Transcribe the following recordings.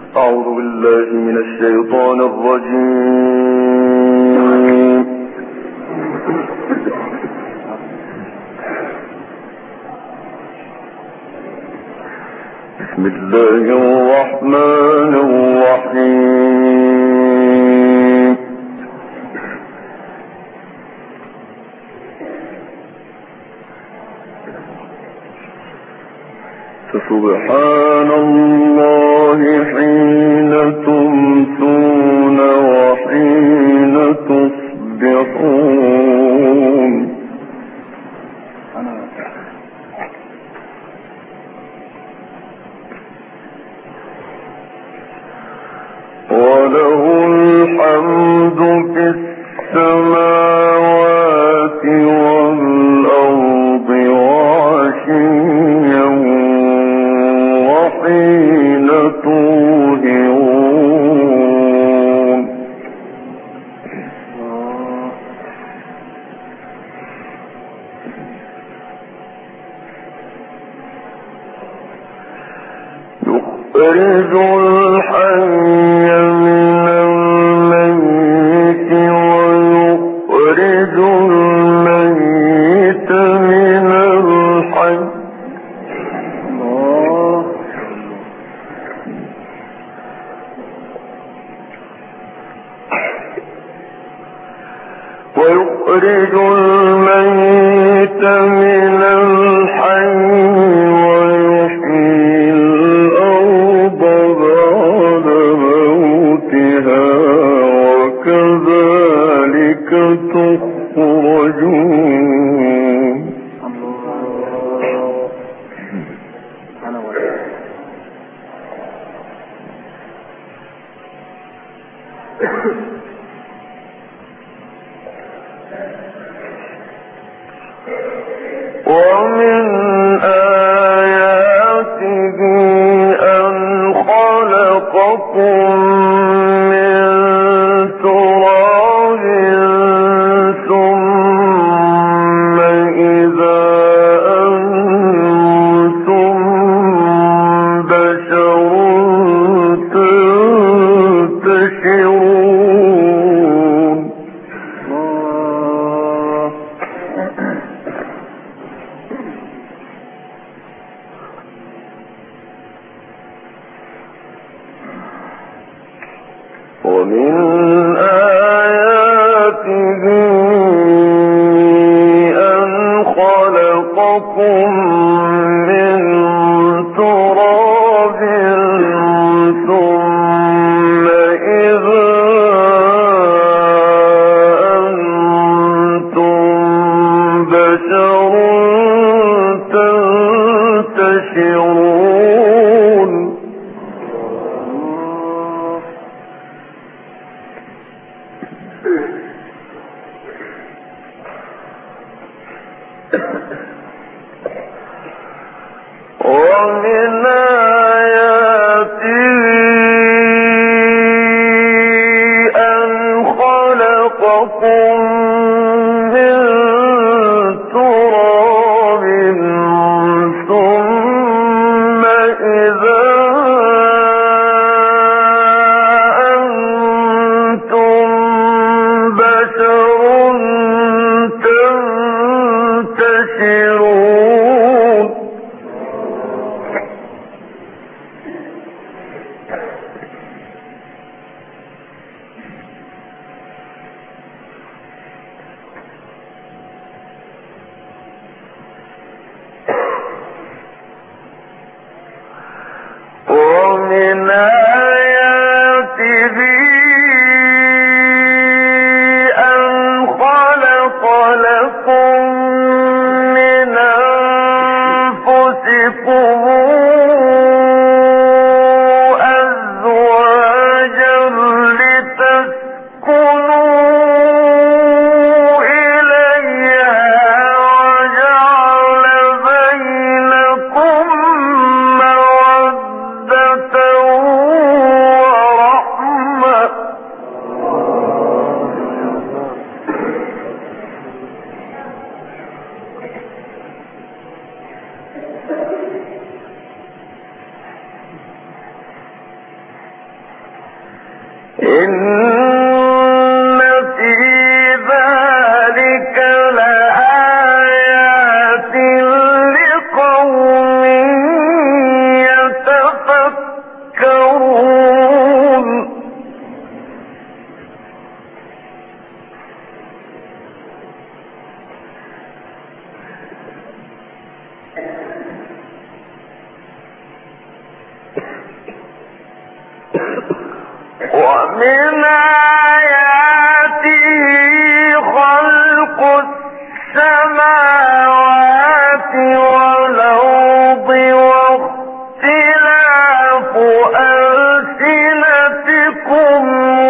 أعوذ بالله من الشيطان الرجيم. بسم الله الرحمن الرحيم. فسبحان الله حين تمسون وحين تصبحون. وله الحمد في السماوات والأرض وعشيا وحين تظهرون. يخرج الحي من الميت ويخرج الميت من الحي. ويخرج الميت من الحي ويحيي الأرض بعد موتها وكذلك تخرجون. ومن آياته أن خلقكم من تراب ثم إذا أنتم بشر تنتشرون. ومن آياته أن خلقكم من تراب ثم إذا أنتم بشر تنتشرون. ومن آياته أن خلقكم من تراب ثم إذا أنتم بشر تنتشرون. ومن آياته أن خلق لكم من أنفسكم أزواجا لتسكنوا إليها وجعل بينكم مودة إن في ذلك لآيات لقوم يتفكرون ومن آياته خلق السماوات والأرض واختلاف ألسنتكم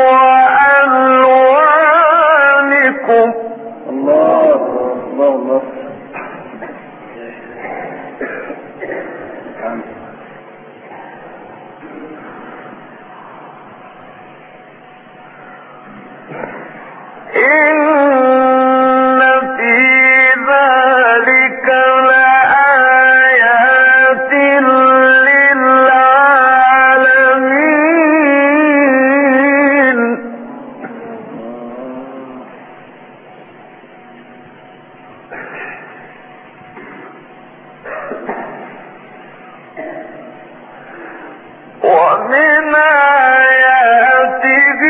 وألوانكم الله الله الله. إن في ذلك لآيات للعالمين ومن آياته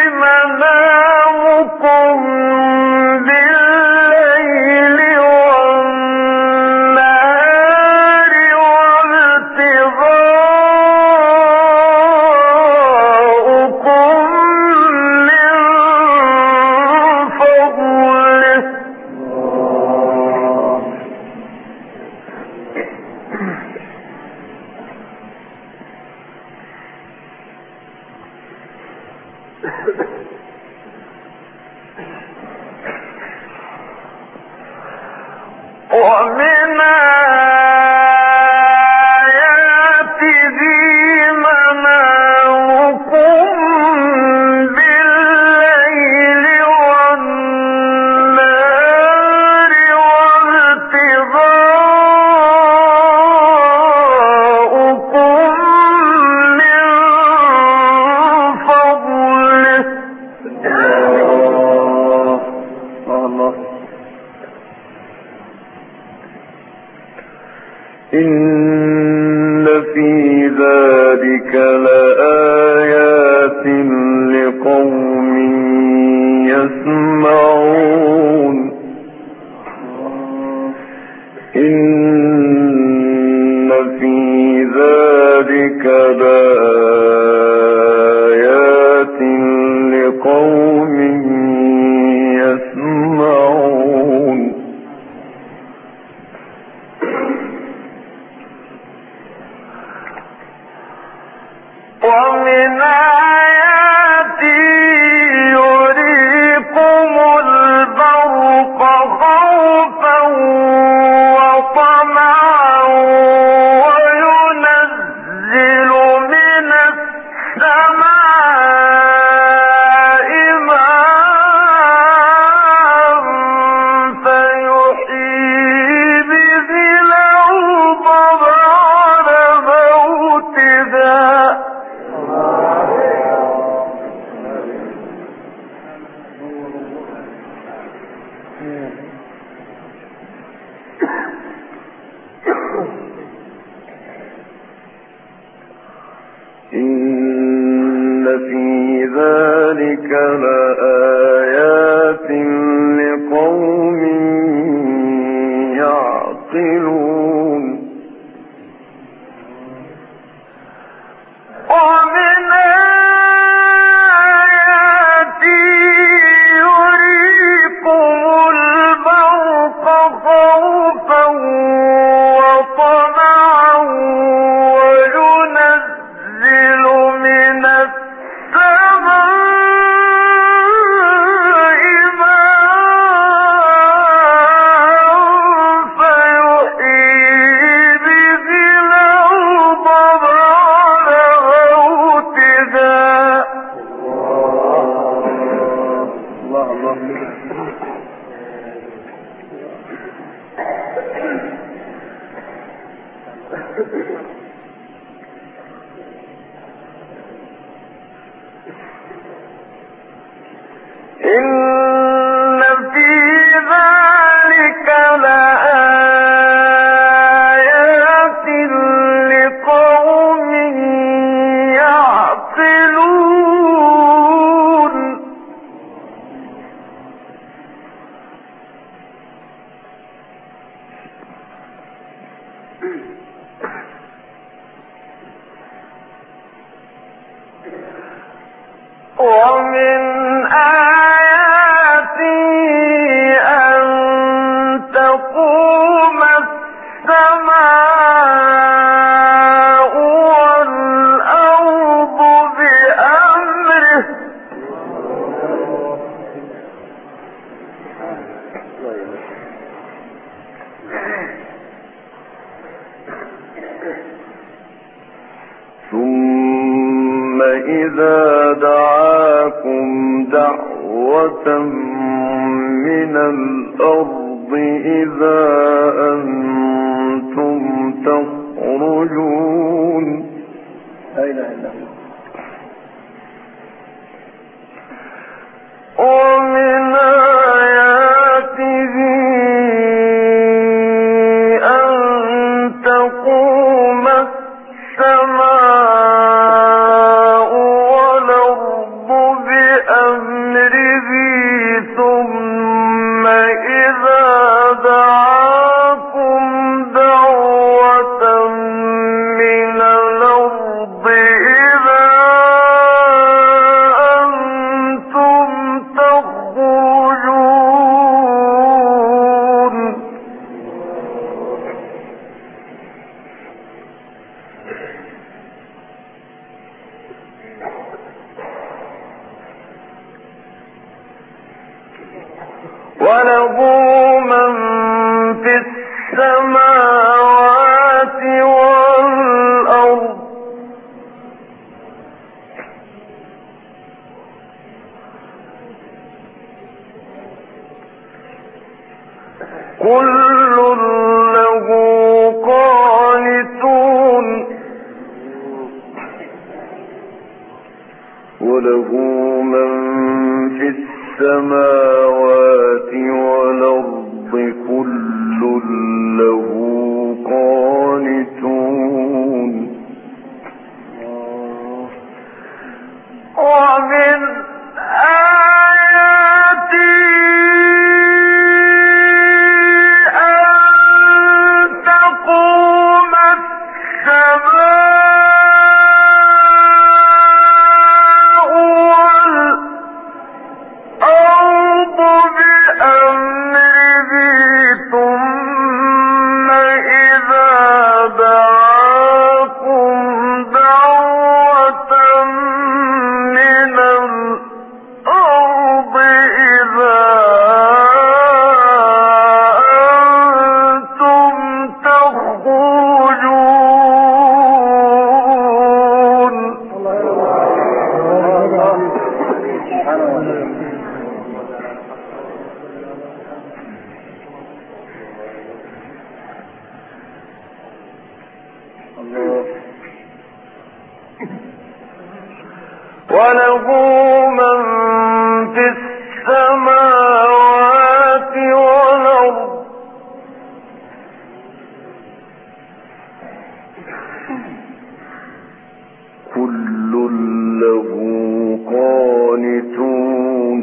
منامكم بالليل والنهار وابتغاؤكم من فضله ومن آياته منامكم بالليل والنهار وابتغاؤكم من فضله الله. إن في ذلك لآيات لقوم يسمعون. إن في ذلك لآيات لقوم يسمعون. ومن آياته يريكم البرق خوفا وطمعا وينزل من السماء ماء فيحيي به الأرض بعد موتها ومن آياته أن تقوم السماء والأرض بأمره ثم إذا دعاكم دعوة من الأرض إذا أنتم تخرجون. لا إله إلا الله. ومن آياته أن تقوم السماء والأرض بأمره ثم إذا دعاكم دعوة من الأرض إذا أنتم تخرجون. وله من في السماوات والأرض كل له قانتون. وله من في السماوات والأرض كل له قانتون. ومن آياته أن تقوم السماء والأرض بأمره ثم إذا دعاكم دعوة من الأرض إذا أنتم تخرجون. وله من في السماوات والأرض كل له قانتون.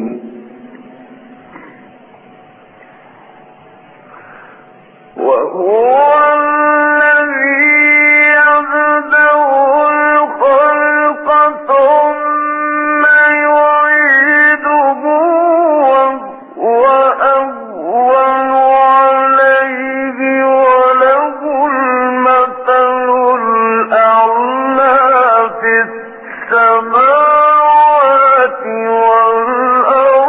وهو الذي يبدأ الخلق ثم يعيده وهو أهون عليه وله المثل الأعلى في السماوات والأرض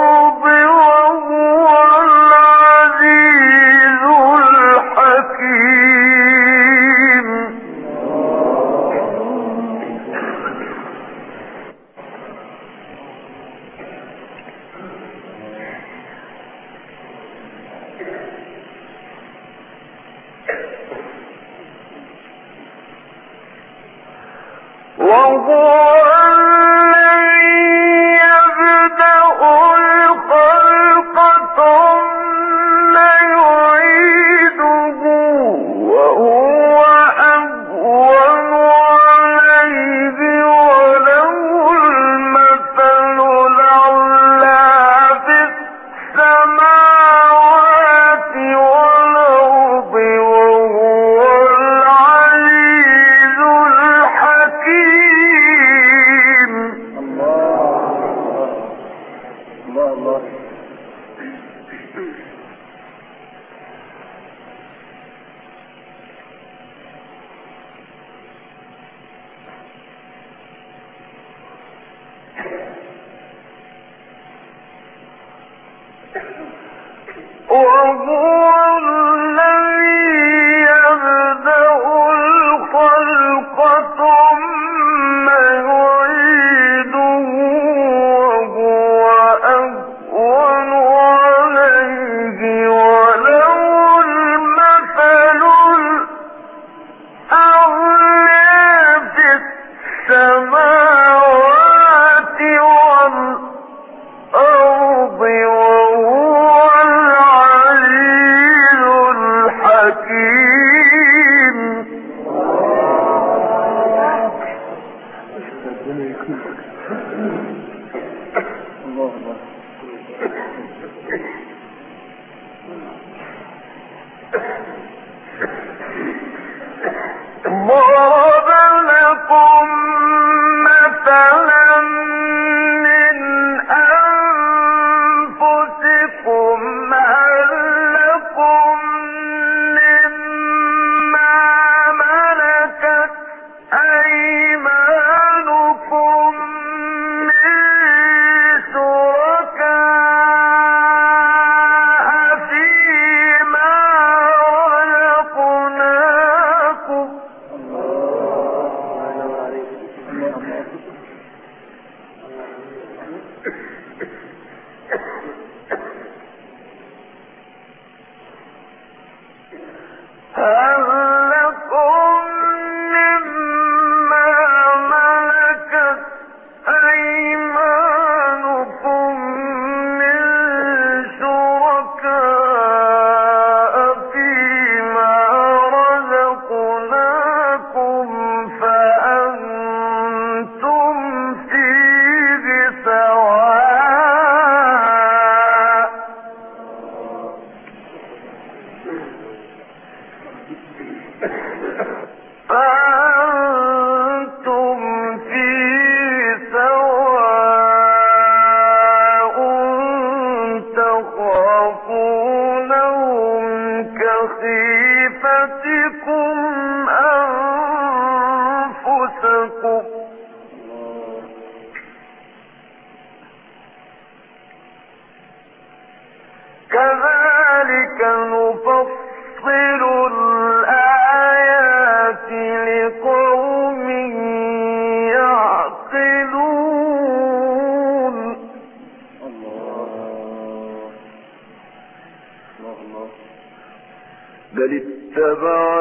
بل اتبع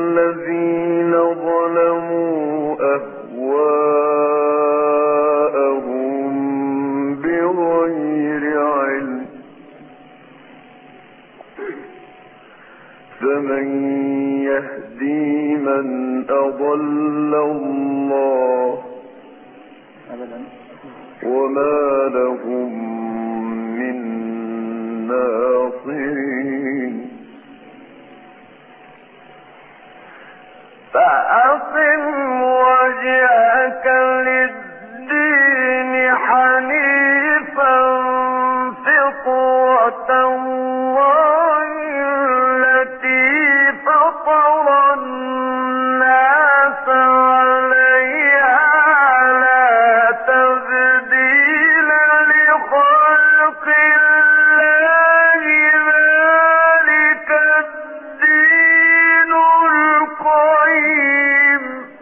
الذين ظلموا أهواءهم بغير علم فمن يهدي من أضل الله وما لهم من ناصرين فأقم وجهك للدين حنيفا فطرة الله التي فطر الناس عليها لا تبديل لخلق الله ذلك الدين القيم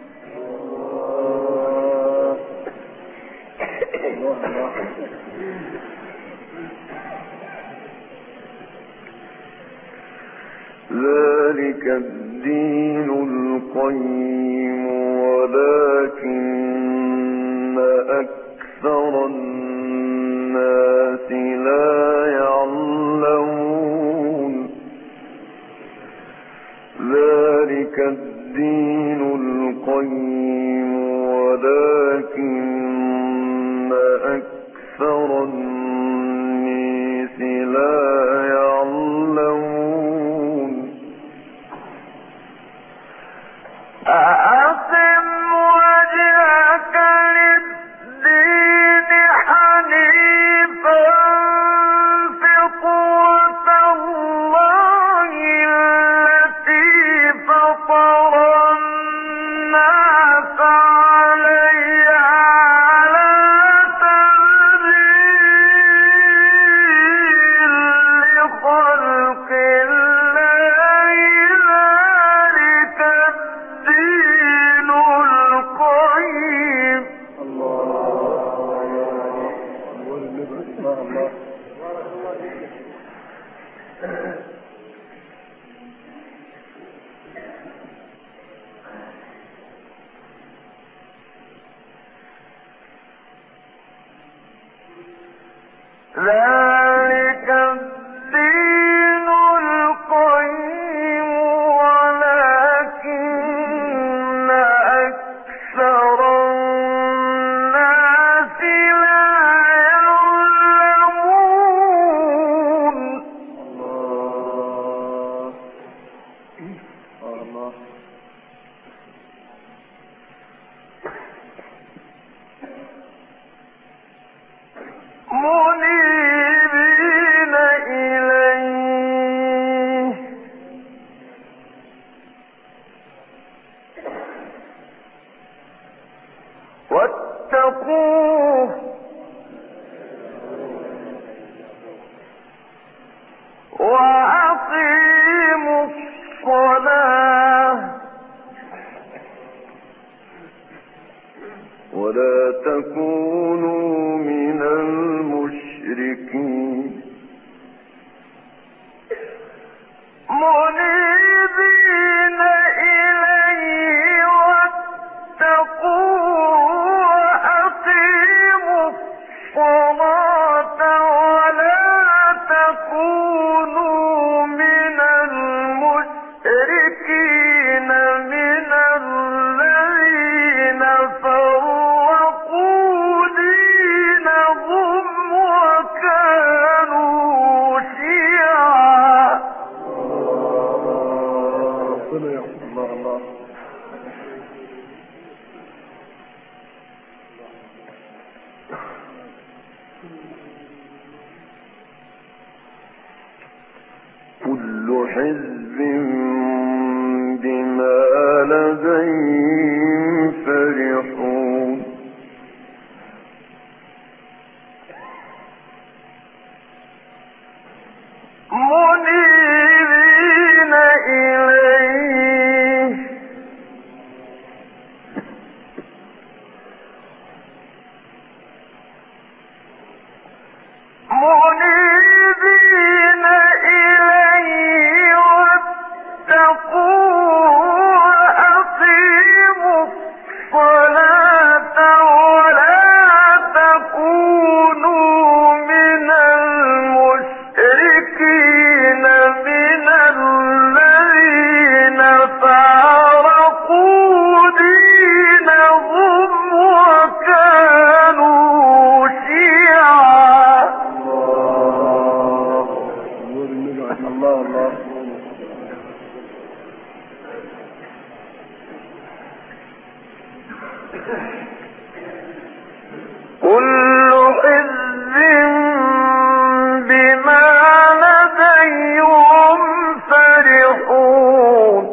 ذلك الدين القيم ولكن أكثر الناس لا يعلمون ذلك الدين القيم ولكن أكثر الناس لا يعلمون أقم وجهك للدين حنيفا فطرة الله التي فطر الناس عليها لا تبديل ذلك الدين القيم ولكن أكثر الناس لا يعلمون. الله منيبين إليه واتقوه وأقيموا الصلاة ولا تكونوا من المشركين. منيبين إليه واتقوه وأقيموا الصلاة ولا تكونوا من المشركين من الذين فرقوا دينهم وكانوا شيعا. الله كل حزب بما لديهم فرحون. منيبين إليه منيبين إليه واتقوه وأقيموا الصلاة ولا تكونوا من المشركين من الذين فارقوا دينهم وكانوا شيعا. الله كل حزب بما لديهم فرحون.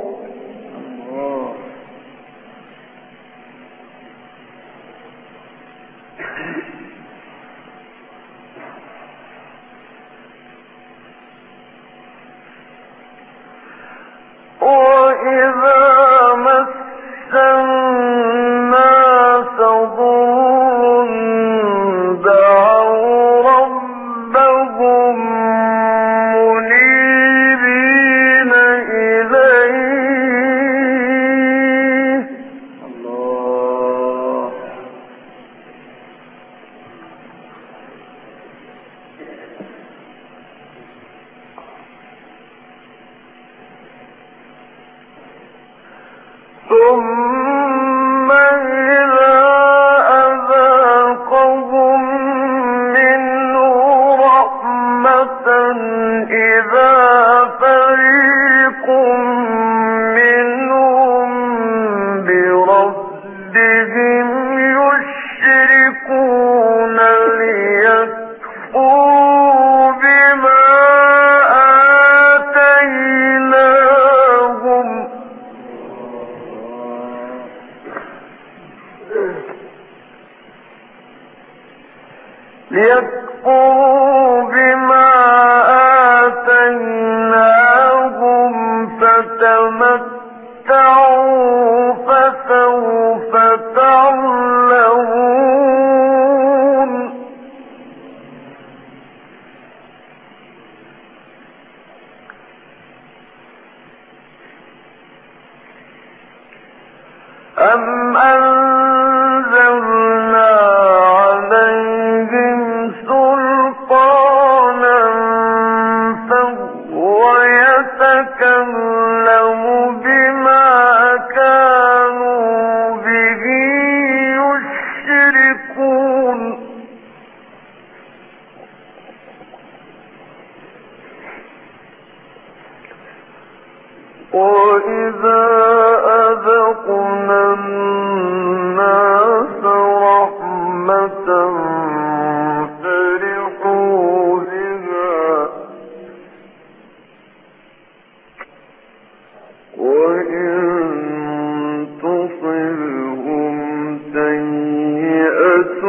وإذا مس الناس ضر دعوا ربهم منيبين إليه ثم إذا أذاقهم منه رحمة إذا فريق منهم بربهم يشركون ليكفروا بما آتيناهم فتمتعوا فسوف تعلمون. فرحوا بها وإن تصبهم سيئة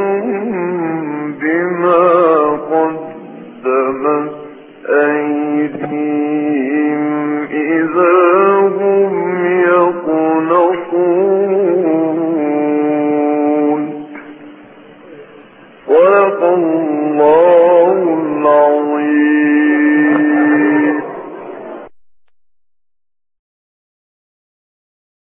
بما قدمت أيديهم